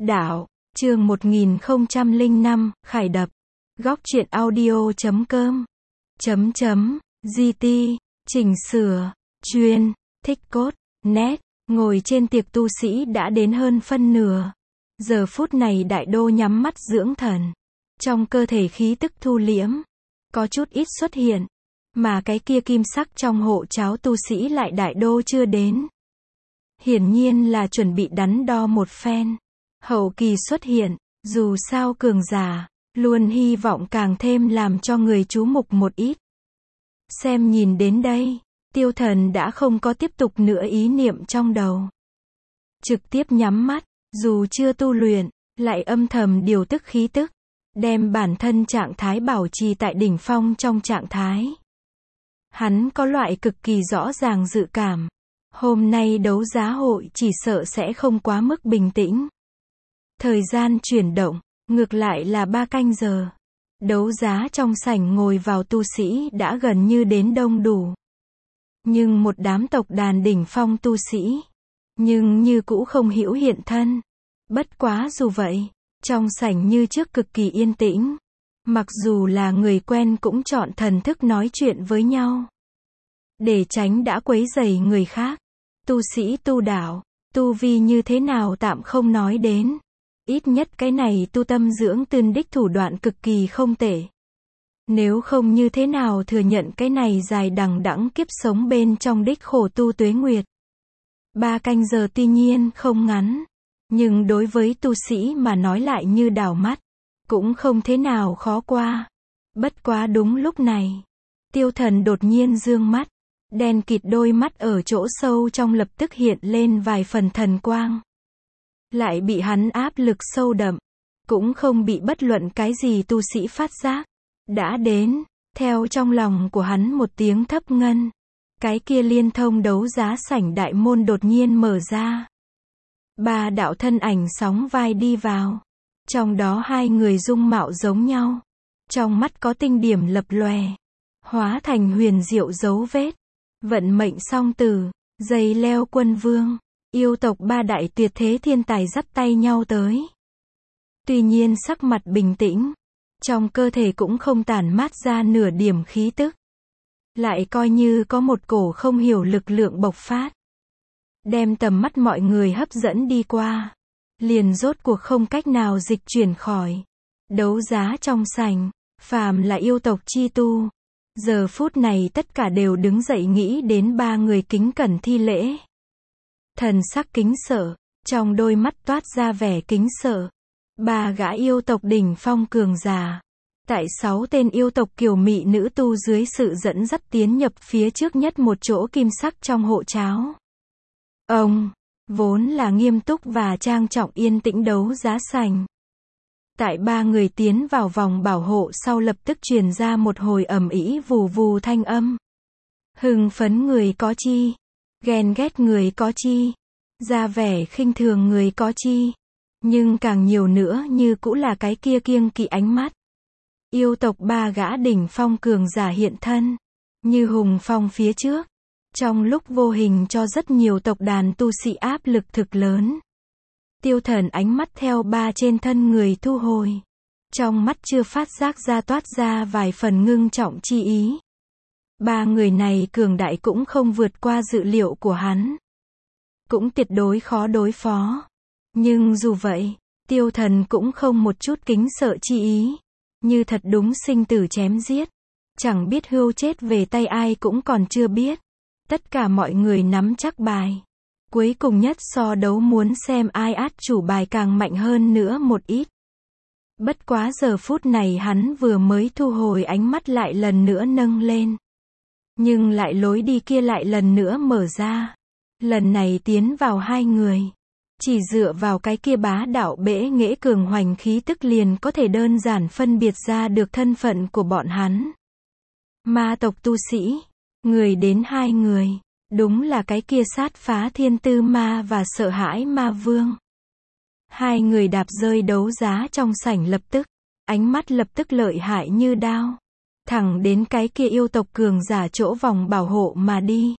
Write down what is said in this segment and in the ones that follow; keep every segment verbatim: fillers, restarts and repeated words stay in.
Đạo, chương một nghìn không trăm lẻ năm, Khải Đập. Góc truyện audio chấm com. Chấm chấm, giê tê, chỉnh sửa, chuyên, thích cốt, net, ngồi trên tiệc tu sĩ đã đến hơn phân nửa. Giờ phút này đại đô nhắm mắt dưỡng thần. Trong cơ thể khí tức thu liễm, có chút ít xuất hiện. Mà cái kia kim sắc trong hộ cháo tu sĩ lại đại đô chưa đến. Hiển nhiên là chuẩn bị đắn đo một phen. Hậu kỳ xuất hiện, dù sao cường giả, luôn hy vọng càng thêm làm cho người chú mục một ít. Xem nhìn đến đây, tiêu thần đã không có tiếp tục nữa ý niệm trong đầu. Trực tiếp nhắm mắt, dù chưa tu luyện, lại âm thầm điều tức khí tức, đem bản thân trạng thái bảo trì tại đỉnh phong trong trạng thái. Hắn có loại cực kỳ rõ ràng dự cảm, hôm nay đấu giá hội chỉ sợ sẽ không quá mức bình tĩnh. Thời gian chuyển động, ngược lại là ba canh giờ. Đấu giá trong sảnh ngồi vào tu sĩ đã gần như đến đông đủ. Nhưng một đám tộc đàn đỉnh phong tu sĩ, nhưng như cũ không hữu hiện thân. Bất quá dù vậy, trong sảnh như trước cực kỳ yên tĩnh. Mặc dù là người quen cũng chọn thần thức nói chuyện với nhau. Để tránh đã quấy rầy người khác. Tu sĩ tu đạo, tu vi như thế nào tạm không nói đến. Ít nhất cái này tu tâm dưỡng tương đích thủ đoạn cực kỳ không tệ. Nếu không như thế nào thừa nhận cái này dài đằng đẵng kiếp sống bên trong đích khổ tu tuế nguyệt. Ba canh giờ tuy nhiên không ngắn, nhưng đối với tu sĩ mà nói lại như đảo mắt, cũng không thế nào khó qua. Bất quá đúng lúc này, tiêu thần đột nhiên dương mắt, đen kịt đôi mắt ở chỗ sâu trong lập tức hiện lên vài phần thần quang. Lại bị hắn áp lực sâu đậm, cũng không bị bất luận cái gì tu sĩ phát giác. Đã đến, theo trong lòng của hắn một tiếng thấp ngân. Cái kia liên thông đấu giá sảnh đại môn đột nhiên mở ra. Ba đạo thân ảnh sóng vai đi vào. Trong đó hai người dung mạo giống nhau. Trong mắt có tinh điểm lập lòe. Hóa thành huyền diệu dấu vết. Vận mệnh song tử, dây leo quân vương. Yêu tộc ba đại tuyệt thế thiên tài dắt tay nhau tới. Tuy nhiên sắc mặt bình tĩnh. Trong cơ thể cũng không tản mát ra nửa điểm khí tức. Lại coi như có một cổ không hiểu lực lượng bộc phát. Đem tầm mắt mọi người hấp dẫn đi qua. Liền rốt cuộc không cách nào dịch chuyển khỏi. Đấu giá trong sảnh, phàm là yêu tộc chi tu. Giờ phút này tất cả đều đứng dậy nghĩ đến ba người kính cẩn thi lễ. Thần sắc kính sợ, trong đôi mắt toát ra vẻ kính sợ. Ba gã yêu tộc đỉnh phong cường giả. Tại sáu tên yêu tộc kiều mị nữ tu dưới sự dẫn dắt tiến nhập phía trước nhất một chỗ kim sắc trong hộ cháo. Ông, vốn là nghiêm túc và trang trọng yên tĩnh đấu giá sảnh. Tại ba người tiến vào vòng bảo hộ sau lập tức truyền ra một hồi ầm ĩ vù vù thanh âm. Hưng phấn người có chi? Ghen ghét người có chi? Ra vẻ khinh thường người có chi? Nhưng càng nhiều nữa như cũ là cái kia kiêng kỵ ánh mắt. Yêu tộc ba gã đỉnh phong cường giả hiện thân. Như hùng phong phía trước. Trong lúc vô hình cho rất nhiều tộc đàn tu sĩ áp lực thực lớn. Tiêu thần ánh mắt theo ba trên thân người thu hồi. Trong mắt chưa phát giác ra toát ra vài phần ngưng trọng chi ý. Ba người này cường đại cũng không vượt qua dự liệu của hắn. Cũng tuyệt đối khó đối phó. Nhưng dù vậy, tiêu thần cũng không một chút kính sợ chi ý. Như thật đúng sinh tử chém giết. Chẳng biết hưu chết về tay ai cũng còn chưa biết. Tất cả mọi người nắm chắc bài. Cuối cùng nhất so đấu muốn xem ai át chủ bài càng mạnh hơn nữa một ít. Bất quá giờ phút này hắn vừa mới thu hồi ánh mắt lại lần nữa nâng lên. Nhưng lại lối đi kia lại lần nữa mở ra. Lần này tiến vào hai người. Chỉ dựa vào cái kia bá đạo bẽ nghễ cường hoành khí tức liền có thể đơn giản phân biệt ra được thân phận của bọn hắn. Ma tộc tu sĩ. Người đến hai người. Đúng là cái kia sát phá thiên tư ma và sợ hãi ma vương. Hai người đạp rơi đấu giá trong sảnh lập tức. Ánh mắt lập tức lợi hại như đao. Thẳng đến cái kia yêu tộc cường giả chỗ vòng bảo hộ mà đi.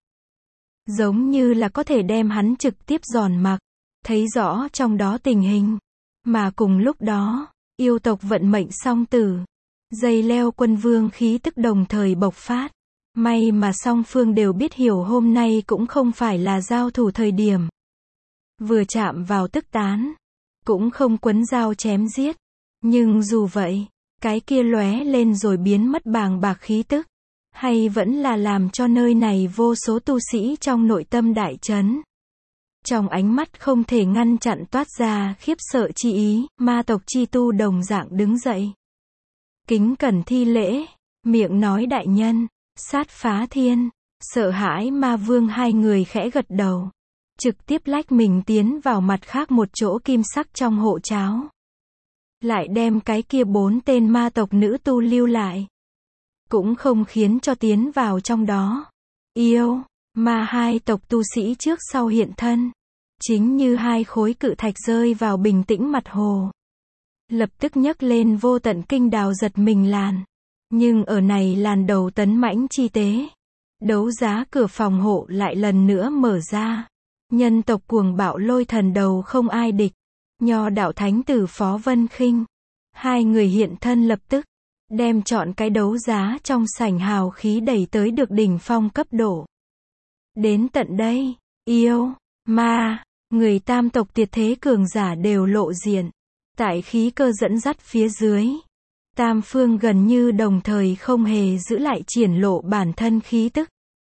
Giống như là có thể đem hắn trực tiếp giòn mặc. Thấy rõ trong đó tình hình. Mà cùng lúc đó, yêu tộc vận mệnh song tử, dây leo quân vương khí tức đồng thời bộc phát. May mà song phương đều biết hiểu hôm nay cũng không phải là giao thủ thời điểm. Vừa chạm vào tức tán, cũng không quấn dao chém giết. Nhưng dù vậy, cái kia lóe lên rồi biến mất bàng bạc khí tức, hay vẫn là làm cho nơi này vô số tu sĩ trong nội tâm đại chấn. Trong ánh mắt không thể ngăn chặn toát ra khiếp sợ chi ý, ma tộc chi tu đồng dạng đứng dậy. Kính cẩn thi lễ, miệng nói đại nhân, sát phá thiên, sợ hãi ma vương hai người khẽ gật đầu. Trực tiếp lách mình tiến vào mặt khác một chỗ kim sắc trong hộ cháo. Lại đem cái kia bốn tên ma tộc nữ tu lưu lại. Cũng không khiến cho tiến vào trong đó. Yêu, ma hai tộc tu sĩ trước sau hiện thân. Chính như hai khối cự thạch rơi vào bình tĩnh mặt hồ. Lập tức nhấc lên vô tận kinh đào giật mình làn. Nhưng ở này làn đầu tấn mãnh chi tế. Đấu giá cửa phòng hộ lại lần nữa mở ra. Nhân tộc cuồng bạo lôi thần đầu không ai địch. Nho đạo thánh tử Phó Vân Khinh. Hai người hiện thân lập tức. Đem chọn cái đấu giá trong sảnh hào khí đẩy tới được đỉnh phong cấp độ. Đến tận đây, yêu, ma, người tam tộc tuyệt thế cường giả đều lộ diện. Tại khí cơ dẫn dắt phía dưới. Tam phương gần như đồng thời không hề giữ lại triển lộ bản thân khí tức.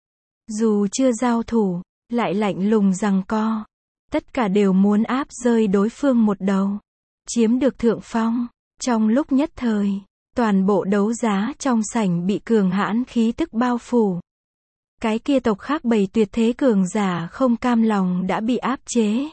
Dù chưa giao thủ, lại lạnh lùng giằng co. Tất cả đều muốn áp rơi đối phương một đầu. Chiếm được thượng phong. Trong lúc nhất thời, toàn bộ đấu giá trong sảnh bị cường hãn khí tức bao phủ. Cái kia tộc khác bầy tuyệt thế cường giả không cam lòng đã bị áp chế.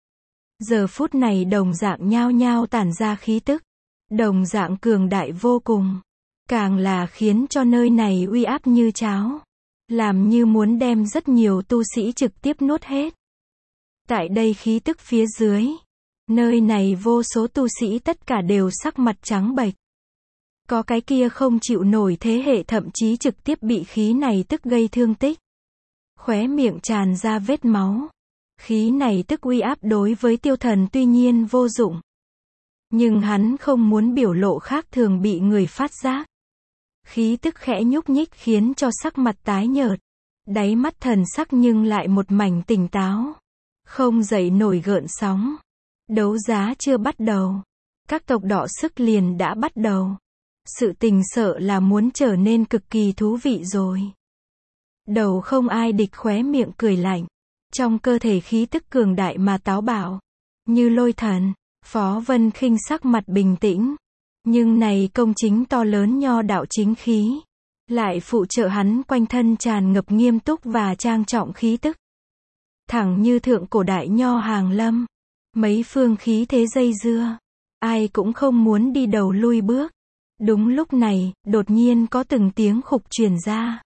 Giờ phút này đồng dạng nhao nhao tản ra khí tức. Đồng dạng cường đại vô cùng. Càng là khiến cho nơi này uy áp như cháo. Làm như muốn đem rất nhiều tu sĩ trực tiếp nuốt hết. Tại đây khí tức phía dưới. Nơi này vô số tu sĩ tất cả đều sắc mặt trắng bệch. Có cái kia không chịu nổi thế hệ thậm chí trực tiếp bị khí này tức gây thương tích. Khóe miệng tràn ra vết máu. Khí này tức uy áp đối với tiêu thần tuy nhiên vô dụng. Nhưng hắn không muốn biểu lộ khác thường bị người phát giác. Khí tức khẽ nhúc nhích khiến cho sắc mặt tái nhợt. Đáy mắt thần sắc nhưng lại một mảnh tỉnh táo. Không dậy nổi gợn sóng. Đấu giá chưa bắt đầu. Các tộc đỏ sức liền đã bắt đầu. Sự tình sợ là muốn trở nên cực kỳ thú vị rồi. Đầu không ai địch khóe miệng cười lạnh. Trong cơ thể khí tức cường đại mà táo bạo. Như lôi thần, Phó Vân Khinh sắc mặt bình tĩnh. Nhưng này công chính to lớn nho đạo chính khí. Lại phụ trợ hắn quanh thân tràn ngập nghiêm túc và trang trọng khí tức. Thẳng như thượng cổ đại nho hàng lâm. Mấy phương khí thế dây dưa. Ai cũng không muốn đi đầu lui bước. Đúng lúc này, đột nhiên có từng tiếng khục truyền ra.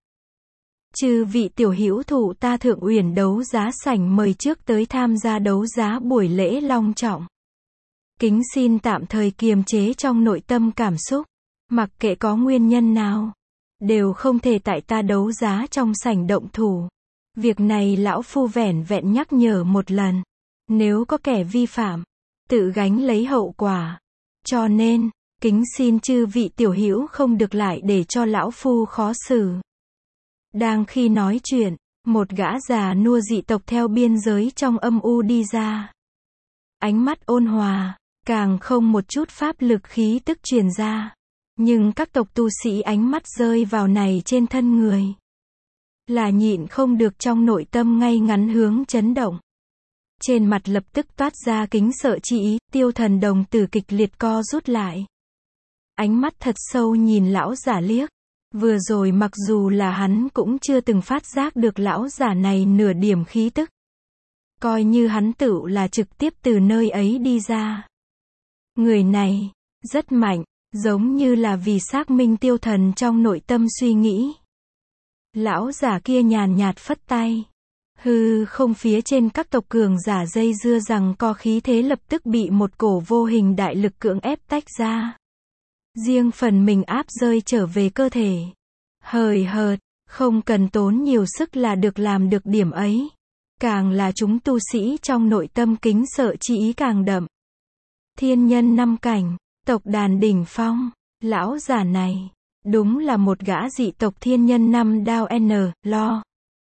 Chư vị tiểu hữu thủ ta Thượng Uyển đấu giá sảnh mời trước tới tham gia đấu giá buổi lễ long trọng. Kính xin tạm thời kiềm chế trong nội tâm cảm xúc. Mặc kệ có nguyên nhân nào. Đều không thể tại ta đấu giá trong sảnh động thủ. Việc này lão phu vẻn vẹn nhắc nhở một lần. Nếu có kẻ vi phạm, tự gánh lấy hậu quả. Cho nên, kính xin chư vị tiểu hữu không được lại để cho lão phu khó xử. Đang khi nói chuyện, một gã già nua dị tộc theo biên giới trong âm u đi ra. Ánh mắt ôn hòa, càng không một chút pháp lực khí tức truyền ra. Nhưng các tộc tu sĩ ánh mắt rơi vào này trên thân người. Là nhịn không được trong nội tâm ngay ngắn hướng chấn động. Trên mặt lập tức toát ra kính sợ chi ý, tiêu thần đồng tử kịch liệt co rút lại. Ánh mắt thật sâu nhìn lão giả liếc. Vừa rồi mặc dù là hắn cũng chưa từng phát giác được lão giả này nửa điểm khí tức. Coi như hắn tự là trực tiếp từ nơi ấy đi ra. Người này, rất mạnh, giống như là vì xác minh tiêu thần trong nội tâm suy nghĩ. Lão giả kia nhàn nhạt phất tay. Hư không phía trên các tộc cường giả dây dưa rằng co khí thế lập tức bị một cổ vô hình đại lực cưỡng ép tách ra. Riêng phần mình áp rơi trở về cơ thể. Hời hợt, không cần tốn nhiều sức là được làm được điểm ấy. Càng là chúng tu sĩ trong nội tâm kính sợ chi ý càng đậm. Thiên nhân năm cảnh, tộc đàn đỉnh phong, lão giả này, đúng là một gã dị tộc thiên nhân năm đao N, lo.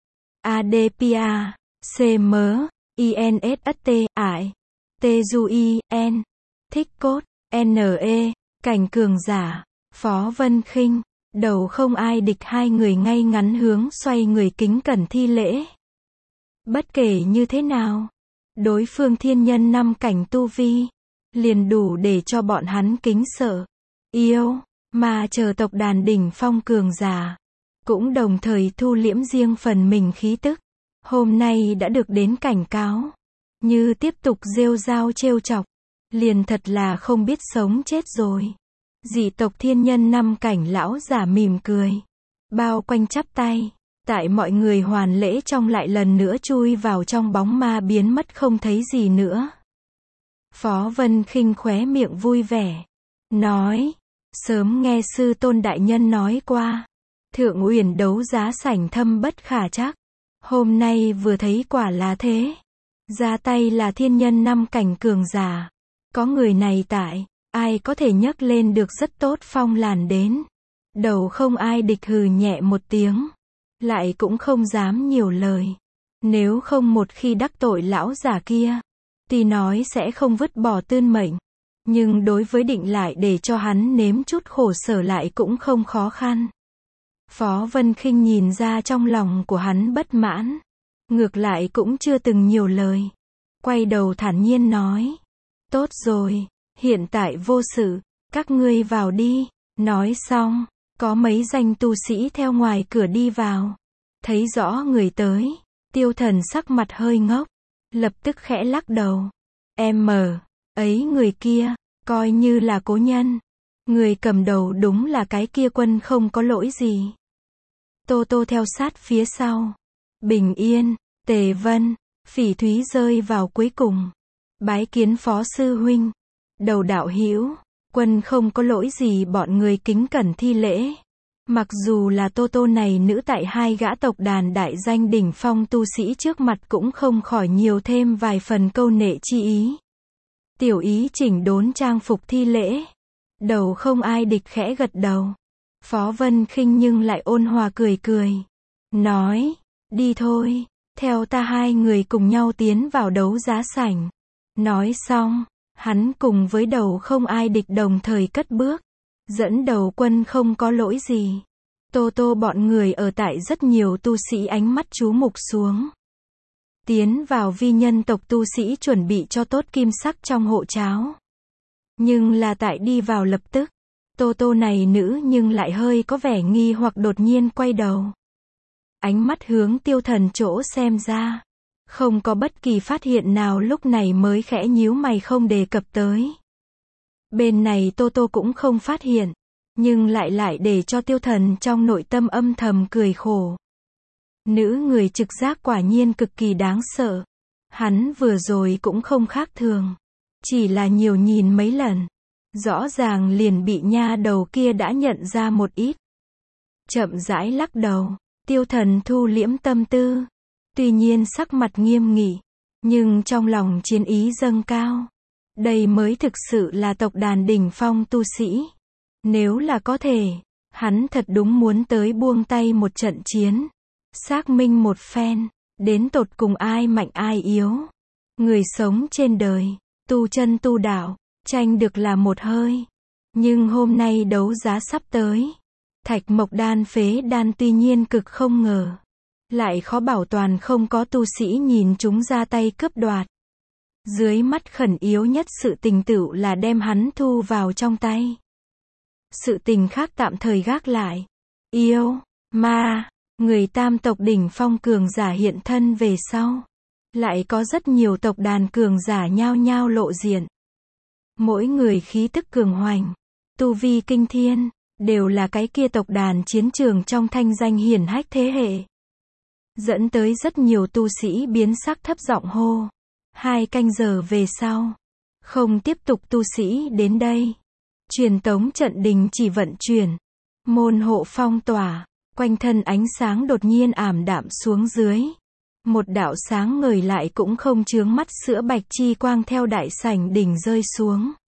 A D P A, C M, I N S S T, ải, T Du I, N, thích cốt, N E, cảnh cường giả, Phó Vân Khinh, đầu không ai địch hai người ngay ngắn hướng xoay người kính cẩn thi lễ. Bất kể như thế nào, đối phương thiên nhân năm cảnh tu vi, liền đủ để cho bọn hắn kính sợ, yêu, mà chờ tộc đàn đỉnh phong cường giả, cũng đồng thời thu liễm riêng phần mình khí tức. Hôm nay đã được đến cảnh cáo, như tiếp tục rêu rao trêu chọc, liền thật là không biết sống chết rồi. Dị tộc thiên nhân năm cảnh lão giả mỉm cười, bao quanh chắp tay, tại mọi người hoàn lễ trong lại lần nữa chui vào trong bóng ma biến mất không thấy gì nữa. Phó Vân Khinh khóe miệng vui vẻ, nói, sớm nghe sư tôn đại nhân nói qua, Thượng Uyển đấu giá sảnh thâm bất khả trắc, hôm nay vừa thấy quả là thế. Ra tay là thiên nhân năm cảnh cường giả, có người này tại, ai có thể nhấc lên được rất tốt phong làn đến. Đầu không ai địch hừ nhẹ một tiếng, lại cũng không dám nhiều lời. Nếu không một khi đắc tội lão giả kia, thì nói sẽ không vứt bỏ tươn mệnh, nhưng đối với định lại để cho hắn nếm chút khổ sở lại cũng không khó khăn. Phó Vân Khinh nhìn ra trong lòng của hắn bất mãn, ngược lại cũng chưa từng nhiều lời, quay đầu thản nhiên nói, tốt rồi, hiện tại vô sự, các ngươi vào đi. Nói xong, có mấy danh tu sĩ theo ngoài cửa đi vào, thấy rõ người tới, Tiêu Thần sắc mặt hơi ngốc, lập tức khẽ lắc đầu, em mờ, ấy người kia, coi như là cố nhân, người cầm đầu đúng là cái kia Quân không có lỗi gì. Tô Tô theo sát phía sau, Bình Yên, Tề Vân, Phỉ Thúy rơi vào cuối cùng, bái kiến Phó sư huynh. Đầu đạo hữu, Quân không có lỗi gì bọn người kính cẩn thi lễ. Mặc dù là Tô Tô này nữ tại hai gã tộc đàn đại danh đỉnh phong tu sĩ trước mặt cũng không khỏi nhiều thêm vài phần câu nệ chi ý. Tiểu ý chỉnh đốn trang phục thi lễ. Đầu không ai địch khẽ gật đầu. Phó Vân Khinh nhưng lại ôn hòa cười cười. Nói, đi thôi, theo ta hai người cùng nhau tiến vào đấu giá sảnh. Nói xong, hắn cùng với đầu không ai địch đồng thời cất bước, dẫn đầu Quân không có lỗi gì. Tô Tô bọn người ở tại rất nhiều tu sĩ ánh mắt chú mục xuống. Tiến vào vi nhân tộc tu sĩ chuẩn bị cho tốt kim sắc trong hộ cháo. Nhưng là tại đi vào lập tức, Tô Tô này nữ nhưng lại hơi có vẻ nghi hoặc đột nhiên quay đầu. Ánh mắt hướng Tiêu Thần chỗ xem ra. Không có bất kỳ phát hiện nào lúc này mới khẽ nhíu mày không đề cập tới. Bên này Tô Tô cũng không phát hiện, nhưng lại lại để cho Tiêu Thần trong nội tâm âm thầm cười khổ. Nữ người trực giác quả nhiên cực kỳ đáng sợ. Hắn vừa rồi cũng không khác thường, chỉ là nhiều nhìn mấy lần, rõ ràng liền bị nha đầu kia đã nhận ra một ít. Chậm rãi lắc đầu, Tiêu Thần thu liễm tâm tư. Tuy nhiên sắc mặt nghiêm nghị, nhưng trong lòng chiến ý dâng cao. Đây mới thực sự là tộc đàn đỉnh phong tu sĩ. Nếu là có thể, hắn thật đúng muốn tới buông tay một trận chiến. Xác minh một phen, đến tột cùng ai mạnh ai yếu. Người sống trên đời, tu chân tu đạo, tranh được là một hơi. Nhưng hôm nay đấu giá sắp tới. Thạch mộc đan phế đan tuy nhiên cực không ngờ. Lại khó bảo toàn không có tu sĩ nhìn chúng ra tay cướp đoạt. Dưới mắt khẩn yếu nhất sự tình tựu là đem hắn thu vào trong tay. Sự tình khác tạm thời gác lại. Yêu, ma, người tam tộc đỉnh phong cường giả hiện thân về sau. Lại có rất nhiều tộc đàn cường giả nhao nhao lộ diện. Mỗi người khí tức cường hoành, tu vi kinh thiên, đều là cái kia tộc đàn chiến trường trong thanh danh hiển hách thế hệ. Dẫn tới rất nhiều tu sĩ biến sắc thấp giọng hô. Hai canh giờ về sau, không tiếp tục tu sĩ đến đây. Truyền tống trận đình chỉ vận chuyển. Môn hộ phong tỏa, quanh thân ánh sáng đột nhiên ảm đạm xuống dưới. Một đạo sáng ngời lại cũng không chướng mắt sữa bạch chi quang theo đại sảnh đỉnh rơi xuống.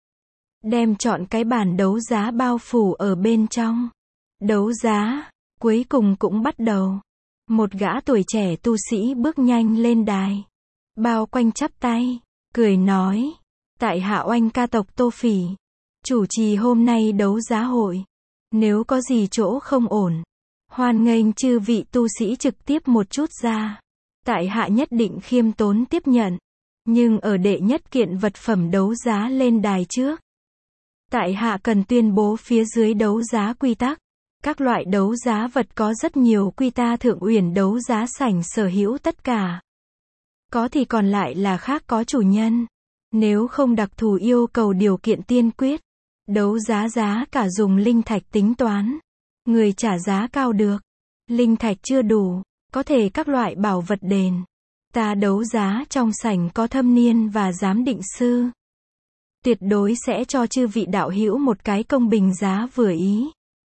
đem trọn cái bàn đấu giá bao phủ ở bên trong. Đấu giá, cuối cùng cũng bắt đầu. Một gã tuổi trẻ tu sĩ bước nhanh lên đài. Bao quanh chắp tay, cười nói. Tại hạ oanh ca tộc Tô Phỉ. Chủ trì hôm nay đấu giá hội. Nếu có gì chỗ không ổn, hoan nghênh chư vị tu sĩ trực tiếp một chút ra. Tại hạ nhất định khiêm tốn tiếp nhận. Nhưng ở đệ nhất kiện vật phẩm đấu giá lên đài trước, tại hạ cần tuyên bố phía dưới đấu giá quy tắc. Các loại đấu giá vật có rất nhiều quy ta Thượng Uyển đấu giá sảnh sở hữu tất cả. Có thì còn lại là khác có chủ nhân. Nếu không đặc thù yêu cầu điều kiện tiên quyết, đấu giá giá cả dùng linh thạch tính toán. Người trả giá cao được. Linh thạch chưa đủ, có thể các loại bảo vật đền. Ta đấu giá trong sảnh có thâm niên và giám định sư. Tuyệt đối sẽ cho chư vị đạo hữu một cái công bình giá vừa ý.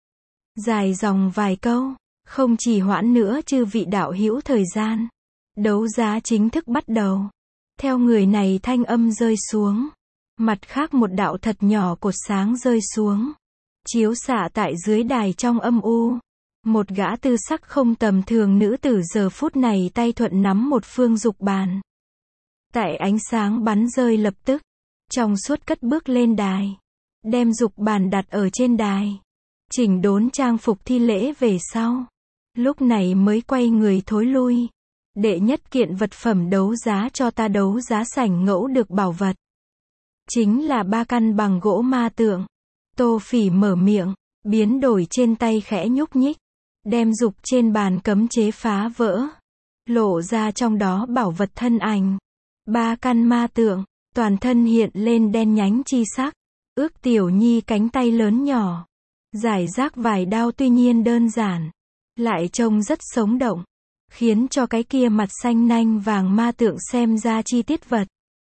Dài dòng vài câu, không trì hoãn nữa chư vị đạo hữu thời gian. Đấu giá chính thức bắt đầu. Theo người này thanh âm rơi xuống. Mặt khác một đạo thật nhỏ cột sáng rơi xuống. Chiếu xạ tại dưới đài trong âm u. Một gã tư sắc không tầm thường nữ tử giờ phút này tay thuận nắm một phương dục bàn. Tại ánh sáng bắn rơi lập tức, trong suốt cất bước lên đài. Đem dục bàn đặt ở trên đài. Chỉnh đốn trang phục thi lễ về sau. Lúc này mới quay người thối lui. Đệ nhất kiện vật phẩm đấu giá cho ta đấu giá sảnh ngẫu được bảo vật. Chính là ba căn bằng gỗ ma tượng. Tô Phỉ mở miệng, biến đổi trên tay khẽ nhúc nhích. Đem dục trên bàn cấm chế phá vỡ. Lộ ra trong đó bảo vật thân ảnh. Ba căn ma tượng, toàn thân hiện lên đen nhánh chi sắc. Ước tiểu nhi cánh tay lớn nhỏ. Giải rác vài đao tuy nhiên đơn giản. Lại trông rất sống động. Khiến cho cái kia mặt xanh nanh vàng ma tượng xem ra chi tiết vật.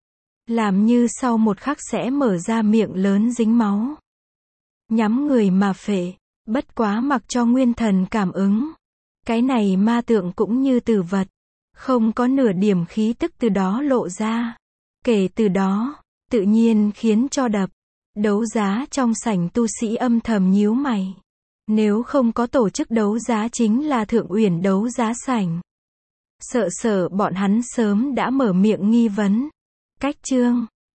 Làm như sau một khắc sẽ mở ra miệng lớn dính máu. Nhắm người mà phệ. Bất quá mặc cho nguyên thần cảm ứng. Cái này ma tượng cũng như tử vật. Không có nửa điểm khí tức từ đó lộ ra. Kể từ đó, tự nhiên khiến cho đập. Đấu giá trong sảnh tu sĩ âm thầm nhíu mày. Nếu không có tổ chức đấu giá chính là Thượng Uyển đấu giá sảnh. Sợ sợ bọn hắn sớm đã mở miệng nghi vấn. Cách chương